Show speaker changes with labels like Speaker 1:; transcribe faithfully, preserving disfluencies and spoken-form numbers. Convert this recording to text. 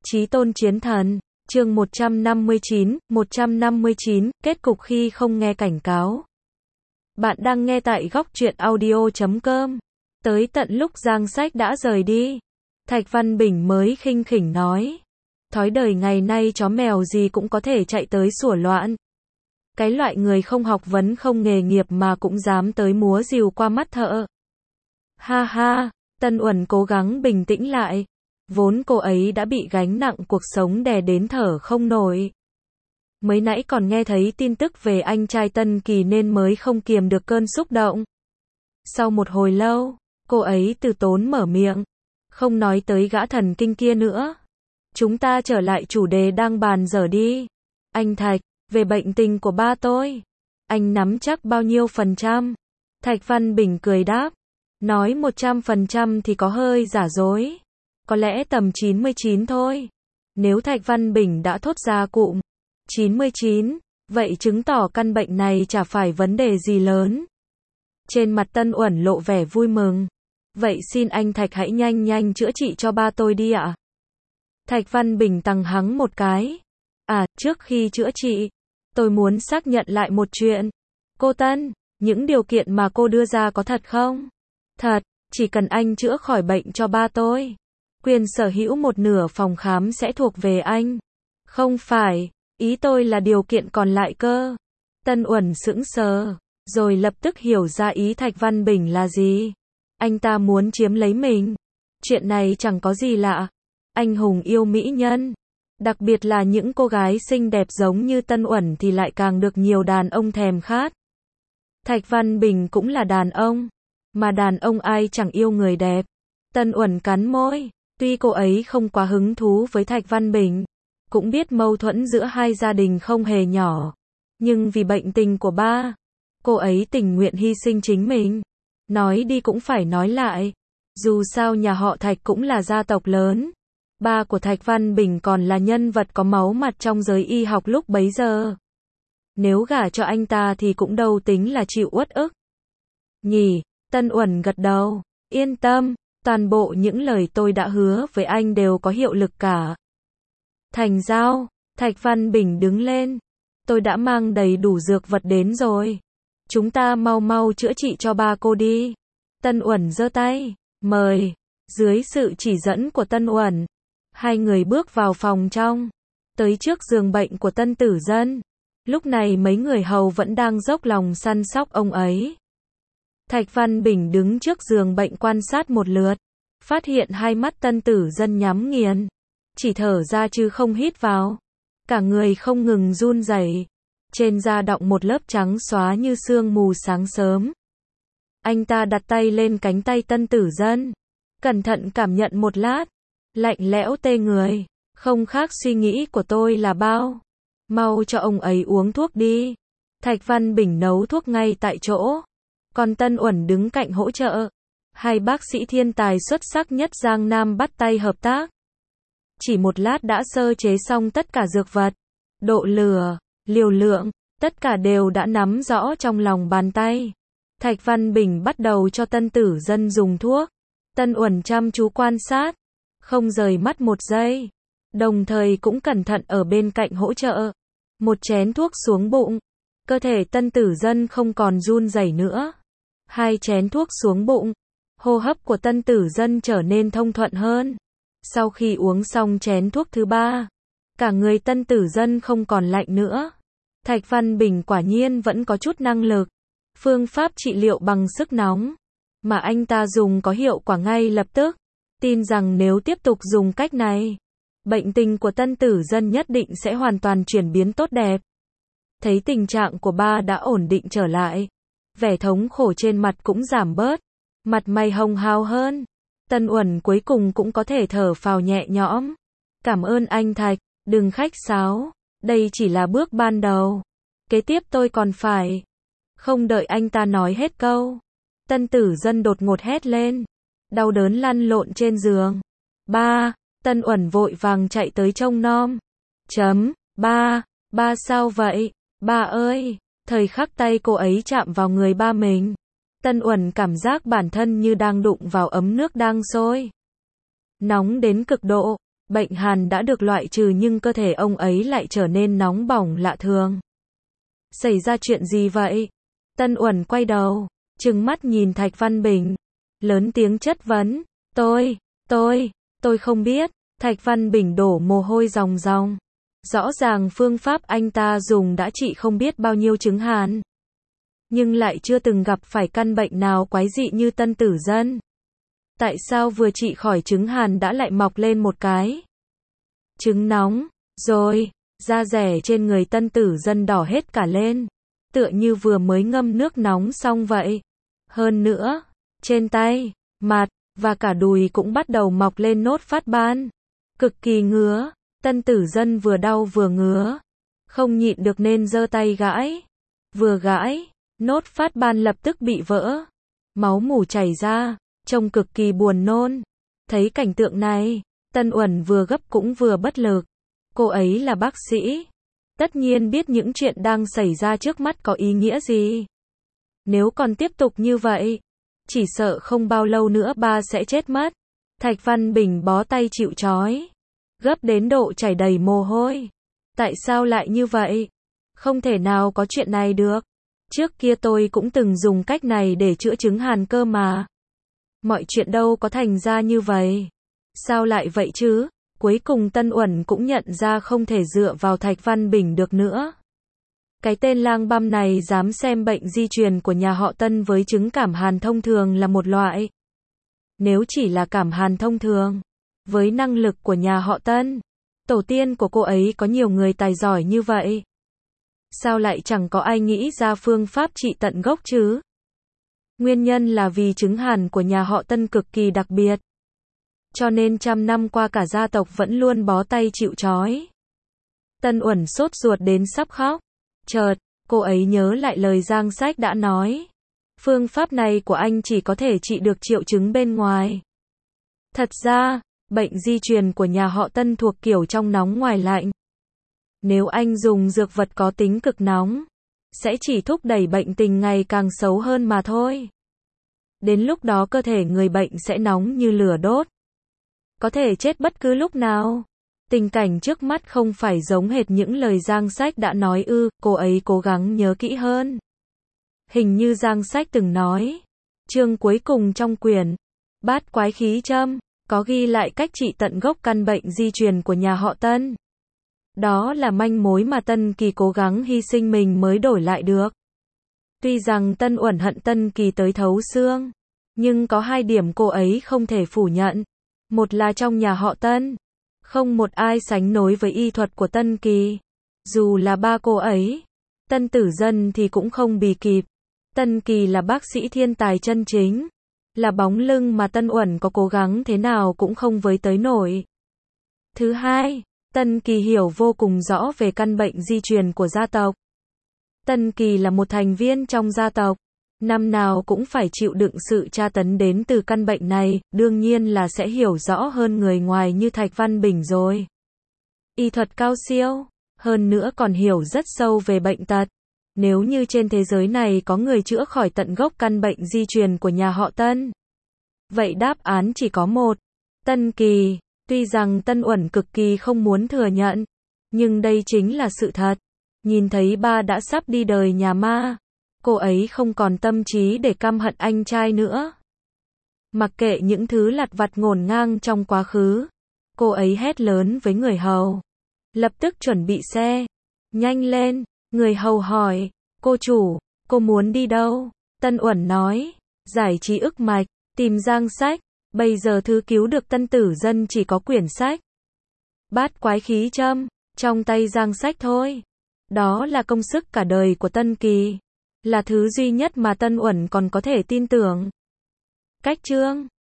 Speaker 1: Chí tôn chiến thần, chương một trăm năm mươi chín, một trăm năm mươi chín, kết cục khi không nghe cảnh cáo. Bạn đang nghe tại góc truyện audio chấm com. Tới tận lúc Giang Sách đã rời đi, Thạch Văn Bình mới khinh khỉnh nói. Thói đời ngày nay chó mèo gì cũng có thể chạy tới sủa loạn. Cái loại người không học vấn không nghề nghiệp mà cũng dám tới múa rìu qua mắt thợ. Ha ha, Tân Uẩn cố gắng bình tĩnh lại. Vốn cô ấy đã bị gánh nặng cuộc sống đè đến thở không nổi. Mới nãy còn nghe thấy tin tức về anh trai Tân Kỳ nên mới không kiềm được cơn xúc động. Sau một hồi lâu, cô ấy từ tốn mở miệng. Không nói tới gã thần kinh kia nữa. Chúng ta trở lại chủ đề đang bàn dở đi. Anh Thạch, về bệnh tình của ba tôi. Anh nắm chắc bao nhiêu phần trăm? Thạch Văn Bình cười đáp. Nói một trăm phần trăm thì có hơi giả dối. Có lẽ tầm chín mươi chín thôi. Nếu Thạch Văn Bình đã thốt ra cụm chín mươi chín, vậy chứng tỏ căn bệnh này chả phải vấn đề gì lớn. Trên mặt Tân Uẩn lộ vẻ vui mừng. Vậy xin anh Thạch hãy nhanh nhanh chữa trị cho ba tôi đi ạ. Thạch Văn Bình tằng hắng một cái. À, trước khi chữa trị, tôi muốn xác nhận lại một chuyện. Cô Tân, những điều kiện mà cô đưa ra có thật không? Thật, chỉ cần anh chữa khỏi bệnh cho ba tôi. Quyền sở hữu một nửa phòng khám sẽ thuộc về anh. Không phải, ý tôi là điều kiện còn lại cơ. Tân Uẩn sững sờ, rồi lập tức hiểu ra ý Thạch Văn Bình là gì. Anh ta muốn chiếm lấy mình. Chuyện này chẳng có gì lạ. Anh hùng yêu mỹ nhân. Đặc biệt là những cô gái xinh đẹp giống như Tân Uẩn thì lại càng được nhiều đàn ông thèm khát. Thạch Văn Bình cũng là đàn ông. Mà đàn ông ai chẳng yêu người đẹp. Tân Uẩn cắn môi. Tuy cô ấy không quá hứng thú với Thạch Văn Bình, cũng biết mâu thuẫn giữa hai gia đình không hề nhỏ, nhưng vì bệnh tình của ba, cô ấy tình nguyện hy sinh chính mình. Nói đi cũng phải nói lại, dù sao nhà họ Thạch cũng là gia tộc lớn, ba của Thạch Văn Bình còn là nhân vật có máu mặt trong giới y học lúc bấy giờ. Nếu gả cho anh ta thì cũng đâu tính là chịu uất ức. Nhỉ, Tân Uẩn gật đầu, yên tâm. Toàn bộ những lời tôi đã hứa với anh đều có hiệu lực cả. Thành giao, Thạch Văn Bình đứng lên. Tôi đã mang đầy đủ dược vật đến rồi. Chúng ta mau mau chữa trị cho ba cô đi. Tân Uẩn giơ tay, mời. Dưới sự chỉ dẫn của Tân Uẩn, hai người bước vào phòng trong, tới trước giường bệnh của Tân Tử Dân. Lúc này mấy người hầu vẫn đang dốc lòng săn sóc ông ấy. Thạch Văn Bình đứng trước giường bệnh quan sát một lượt, phát hiện hai mắt Tân Tử Dân nhắm nghiền, chỉ thở ra chứ không hít vào. Cả người không ngừng run rẩy, trên da đọng một lớp trắng xóa như sương mù sáng sớm. Anh ta đặt tay lên cánh tay Tân Tử Dân, cẩn thận cảm nhận một lát, lạnh lẽo tê người, không khác suy nghĩ của tôi là bao. Mau cho ông ấy uống thuốc đi. Thạch Văn Bình nấu thuốc ngay tại chỗ. Còn Tân Uẩn đứng cạnh hỗ trợ. Hai bác sĩ thiên tài xuất sắc nhất Giang Nam bắt tay hợp tác. Chỉ một lát đã sơ chế xong tất cả dược vật. Độ lửa, liều lượng, tất cả đều đã nắm rõ trong lòng bàn tay. Thạch Văn Bình bắt đầu cho Tân Tử Dân dùng thuốc. Tân Uẩn chăm chú quan sát, không rời mắt một giây. Đồng thời cũng cẩn thận ở bên cạnh hỗ trợ. Một chén thuốc xuống bụng. Cơ thể Tân Tử Dân không còn run rẩy nữa. Hai chén thuốc xuống bụng, hô hấp của Tân Tử Dân trở nên thông thuận hơn. Sau khi uống xong chén thuốc thứ ba, cả người Tân Tử Dân không còn lạnh nữa. Thạch Văn Bình quả nhiên vẫn có chút năng lực. Phương pháp trị liệu bằng sức nóng mà anh ta dùng có hiệu quả ngay lập tức. Tin rằng nếu tiếp tục dùng cách này, bệnh tình của Tân Tử Dân nhất định sẽ hoàn toàn chuyển biến tốt đẹp. Thấy tình trạng của ba đã ổn định trở lại, vẻ thống khổ trên mặt cũng giảm bớt, mặt mày hồng hào hơn. Tân Uẩn cuối cùng cũng có thể thở phào nhẹ nhõm. Cảm ơn anh Thạch, đừng khách sáo, đây chỉ là bước ban đầu. Kế tiếp tôi còn phải. Không đợi anh ta nói hết câu, Tân Tử Dân đột ngột hét lên, đau đớn lăn lộn trên giường. Ba, Tân Uẩn vội vàng chạy tới trông nom. Chấm, ba, ba sao vậy? Ba ơi! Thời khắc tay cô ấy chạm vào người ba mình, Tân Uẩn cảm giác bản thân như đang đụng vào ấm nước đang sôi. Nóng đến cực độ, Bệnh hàn đã được loại trừ nhưng cơ thể ông ấy lại trở nên nóng bỏng lạ thường. Xảy ra chuyện gì vậy? Tân Uẩn quay đầu, trừng mắt nhìn Thạch Văn Bình, lớn tiếng chất vấn. Tôi, tôi, tôi không biết. Thạch Văn Bình đổ mồ hôi ròng ròng. Rõ ràng phương pháp anh ta dùng đã trị không biết bao nhiêu chứng hàn. Nhưng lại chưa từng gặp phải căn bệnh nào quái dị như Tân Tử Dân. Tại sao vừa trị khỏi chứng hàn đã lại mọc lên một cái chứng nóng, rồi, da rẻ trên người Tân Tử Dân đỏ hết cả lên, tựa như vừa mới ngâm nước nóng xong vậy. Hơn nữa, trên tay, mặt, và cả đùi cũng bắt đầu mọc lên nốt phát ban. Cực kỳ ngứa, Tân Tử Dân vừa đau vừa ngứa. Không nhịn được nên giơ tay gãi. Vừa gãi, nốt phát ban lập tức bị vỡ. Máu mủ chảy ra, trông cực kỳ buồn nôn. Thấy cảnh tượng này, Tân Uẩn vừa gấp cũng vừa bất lực. Cô ấy là bác sĩ. Tất nhiên biết những chuyện đang xảy ra trước mắt có ý nghĩa gì. Nếu còn tiếp tục như vậy, chỉ sợ không bao lâu nữa ba sẽ chết mất. Thạch Văn Bình bó tay chịu trói, gấp đến độ chảy đầy mồ hôi. Tại sao lại như vậy? Không thể nào có chuyện này được. Trước kia tôi cũng từng dùng cách này để chữa chứng hàn cơ mà. Mọi chuyện đâu có thành ra như vậy. Sao lại vậy chứ? Cuối cùng Tân Uẩn cũng nhận ra không thể dựa vào Thạch Văn Bình được nữa. Cái tên lang băm này dám xem bệnh di truyền của nhà họ Tân với chứng cảm hàn thông thường là một loại. Nếu chỉ là cảm hàn thông thường, với năng lực của nhà họ Tân, tổ tiên của cô ấy có nhiều người tài giỏi như vậy. Sao lại chẳng có ai nghĩ ra phương pháp trị tận gốc chứ? Nguyên nhân là vì chứng hàn của nhà họ Tân cực kỳ đặc biệt. Cho nên trăm năm qua cả gia tộc vẫn luôn bó tay chịu trói. Tân Uẩn sốt ruột đến sắp khóc. Chợt, cô ấy nhớ lại lời Giang Sách đã nói. Phương pháp này của anh chỉ có thể trị được triệu chứng bên ngoài. Thật ra, bệnh di truyền của nhà họ Tân thuộc kiểu trong nóng ngoài lạnh. Nếu anh dùng dược vật có tính cực nóng, sẽ chỉ thúc đẩy bệnh tình ngày càng xấu hơn mà thôi. Đến lúc đó cơ thể người bệnh sẽ nóng như lửa đốt. Có thể chết bất cứ lúc nào. Tình cảnh trước mắt không phải giống hệt những lời Giang Sách đã nói ư, cô ấy cố gắng nhớ kỹ hơn. Hình như Giang Sách từng nói, chương cuối cùng trong quyển Bát Quái Khí Châm, có ghi lại cách trị tận gốc căn bệnh di truyền của nhà họ Tân. Đó là manh mối mà Tân Kỳ cố gắng hy sinh mình mới đổi lại được. Tuy rằng Tân Uẩn hận Tân Kỳ tới thấu xương, nhưng có hai điểm cô ấy không thể phủ nhận. Một là trong nhà họ Tân, không một ai sánh nối với y thuật của Tân Kỳ. Dù là ba cô ấy, Tân Tử Dân thì cũng không bì kịp. Tân Kỳ là bác sĩ thiên tài chân chính, là bóng lưng mà Tân Uẩn có cố gắng thế nào cũng không với tới nổi. Thứ hai, Tân Kỳ hiểu vô cùng rõ về căn bệnh di truyền của gia tộc. Tân Kỳ là một thành viên trong gia tộc, năm nào cũng phải chịu đựng sự tra tấn đến từ căn bệnh này, đương nhiên là sẽ hiểu rõ hơn người ngoài như Thạch Văn Bình rồi. Y thuật cao siêu, hơn nữa còn hiểu rất sâu về bệnh tật. Nếu như trên thế giới này có người chữa khỏi tận gốc căn bệnh di truyền của nhà họ Tân, vậy đáp án chỉ có một, Tân Kỳ. Tuy rằng Tân Uẩn cực kỳ không muốn thừa nhận, nhưng đây chính là sự thật. Nhìn thấy ba đã sắp đi đời nhà ma, cô ấy không còn tâm trí để căm hận anh trai nữa. Mặc kệ những thứ lặt vặt ngổn ngang trong quá khứ, cô ấy hét lớn với người hầu. Lập tức chuẩn bị xe. Nhanh lên, người hầu hỏi, cô chủ, cô muốn đi đâu? Tân Uẩn nói, giải trí ức mạch, tìm Giang Sách. Bây giờ thứ cứu được Tân Tử Dân chỉ có quyển sách Bát Quái Khí Châm, trong tay Giang Sách thôi. Đó là công sức cả đời của Tân Kỳ, là thứ duy nhất mà Tân Uẩn còn có thể tin tưởng. Cách chương